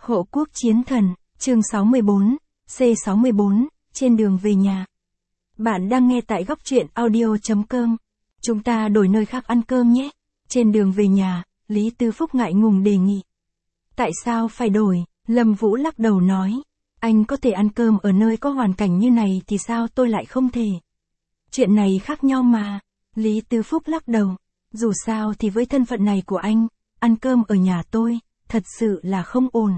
Hộ quốc chiến thần, chương 64, C64, trên đường về nhà. Bạn đang nghe tại góc truyện audio.com. Chúng ta đổi nơi khác ăn cơm nhé. Trên đường về nhà, Lý Tư Phúc ngại ngùng đề nghị. Tại sao phải đổi? Lâm Vũ lắc đầu nói. Anh có thể ăn cơm ở nơi có hoàn cảnh như này thì sao tôi lại không thể? Chuyện này khác nhau mà. Lý Tư Phúc lắc đầu. Dù sao thì với thân phận này của anh, ăn cơm ở nhà tôi, thật sự là không ổn.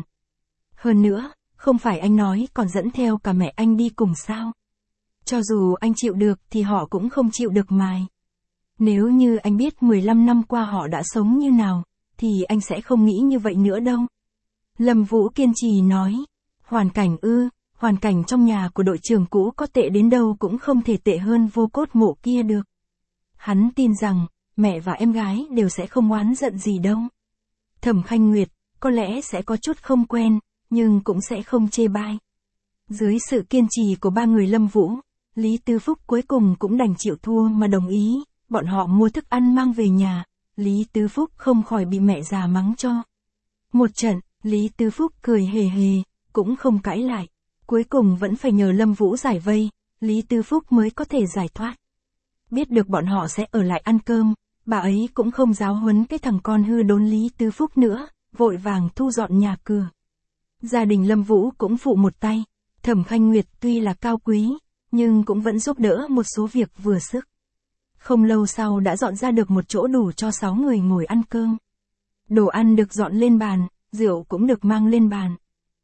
Hơn nữa, không phải anh nói còn dẫn theo cả mẹ anh đi cùng sao? Cho dù anh chịu được thì họ cũng không chịu được mài. Nếu như anh biết 15 năm qua họ đã sống như nào, thì anh sẽ không nghĩ như vậy nữa đâu. Lâm Vũ kiên trì nói. Hoàn cảnh hoàn cảnh trong nhà của đội trưởng cũ có tệ đến đâu cũng không thể tệ hơn Vô Cốt Mộ kia được. Hắn tin rằng, mẹ và em gái đều sẽ không oán giận gì đâu. Thẩm Khanh Nguyệt, có lẽ sẽ có chút không quen, nhưng cũng sẽ không chê bai. Dưới sự kiên trì của ba người Lâm Vũ, Lý Tư Phúc cuối cùng cũng đành chịu thua mà đồng ý, bọn họ mua thức ăn mang về nhà, Lý Tư Phúc không khỏi bị mẹ già mắng cho. Một trận, Lý Tư Phúc cười hề hề, cũng không cãi lại, cuối cùng vẫn phải nhờ Lâm Vũ giải vây, Lý Tư Phúc mới có thể giải thoát. Biết được bọn họ sẽ ở lại ăn cơm, bà ấy cũng không giáo huấn cái thằng con hư đốn Lý Tư Phúc nữa, vội vàng thu dọn nhà cửa. Gia đình Lâm Vũ cũng phụ một tay, Thẩm Khanh Nguyệt tuy là cao quý, nhưng cũng vẫn giúp đỡ một số việc vừa sức. Không lâu sau đã dọn ra được một chỗ đủ cho 6 người ngồi ăn cơm. Đồ ăn được dọn lên bàn, rượu cũng được mang lên bàn.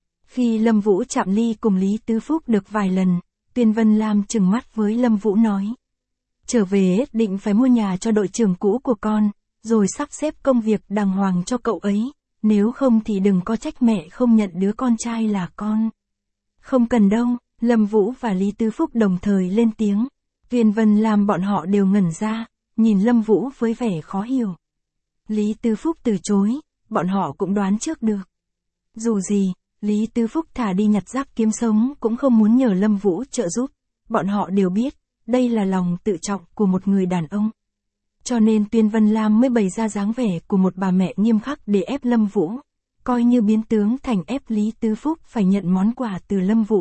Khi Lâm Vũ chạm ly cùng Lý Tư Phúc được vài lần, Tuyên Vân Lam trừng mắt với Lâm Vũ nói. Trở về định phải mua nhà cho đội trưởng cũ của con, rồi sắp xếp công việc đàng hoàng cho cậu ấy, nếu không thì đừng có trách mẹ không nhận đứa con trai là con. Không cần đâu, Lâm Vũ và Lý Tư Phúc đồng thời lên tiếng. Tuyên Vân Lam bọn họ đều ngẩn ra, nhìn Lâm Vũ với vẻ khó hiểu. Lý Tư Phúc từ chối, bọn họ cũng đoán trước được. Dù gì, Lý Tư Phúc thà đi nhặt rác kiếm sống cũng không muốn nhờ Lâm Vũ trợ giúp, bọn họ đều biết, đây là lòng tự trọng của một người đàn ông. Cho nên Tuyên Vân Lam mới bày ra dáng vẻ của một bà mẹ nghiêm khắc để ép Lâm Vũ, coi như biến tướng thành ép Lý Tư Phúc phải nhận món quà từ Lâm Vũ.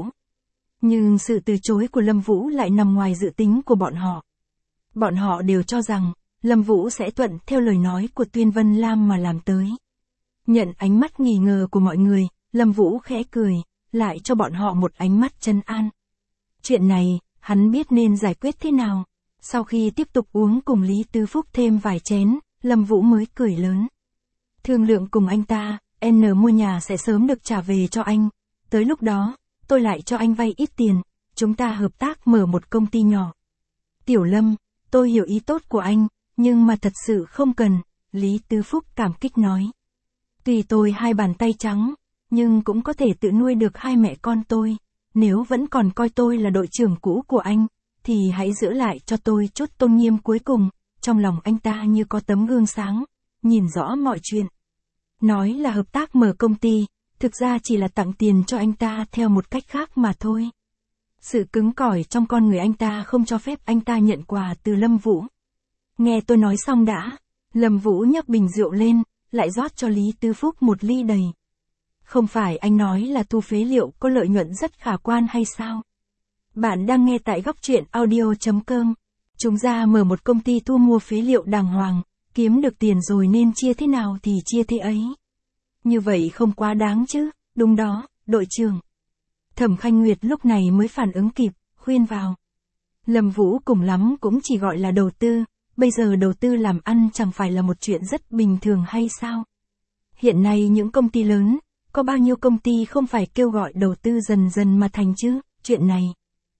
Nhưng sự từ chối của Lâm Vũ lại nằm ngoài dự tính của bọn họ. Bọn họ đều cho rằng, Lâm Vũ sẽ thuận theo lời nói của Tuyên Vân Lam mà làm tới. Nhận ánh mắt nghi ngờ của mọi người, Lâm Vũ khẽ cười, lại cho bọn họ một ánh mắt trấn an. Chuyện này, hắn biết nên giải quyết thế nào. Sau khi tiếp tục uống cùng Lý Tư Phúc thêm vài chén, Lâm Vũ mới cười lớn. Thương lượng cùng anh ta, mua nhà sẽ sớm được trả về cho anh. Tới lúc đó, tôi lại cho anh vay ít tiền, chúng ta hợp tác mở một công ty nhỏ. Tiểu Lâm, tôi hiểu ý tốt của anh, nhưng mà thật sự không cần, Lý Tư Phúc cảm kích nói. Tuy tôi hai bàn tay trắng, nhưng cũng có thể tự nuôi được hai mẹ con tôi. Nếu vẫn còn coi tôi là đội trưởng cũ của anh, thì hãy giữ lại cho tôi chút tôn nghiêm cuối cùng. Trong lòng anh ta như có tấm gương sáng, nhìn rõ mọi chuyện. Nói là hợp tác mở công ty, thực ra chỉ là tặng tiền cho anh ta theo một cách khác mà thôi. Sự cứng cỏi trong con người anh ta không cho phép anh ta nhận quà từ Lâm Vũ. Nghe tôi nói xong đã, Lâm Vũ nhấc bình rượu lên, lại rót cho Lý Tư Phúc một ly đầy. Không phải anh nói là thu phế liệu có lợi nhuận rất khả quan hay sao? Bạn đang nghe tại góc truyện audio.com. Chúng ta mở một công ty thu mua phế liệu đàng hoàng, kiếm được tiền rồi nên chia thế nào thì chia thế ấy. Như vậy không quá đáng chứ, đúng đó, đội trưởng. Thẩm Khanh Nguyệt lúc này mới phản ứng kịp, khuyên vào. Lâm Vũ cùng lắm cũng chỉ gọi là đầu tư, bây giờ đầu tư làm ăn chẳng phải là một chuyện rất bình thường hay sao? Hiện nay những công ty lớn, có bao nhiêu công ty không phải kêu gọi đầu tư dần dần mà thành chứ, chuyện này.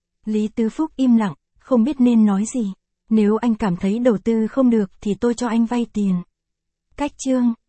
Lý Tư Phúc im lặng, không biết nên nói gì. Nếu anh cảm thấy đầu tư không được thì tôi cho anh vay tiền. Cách chương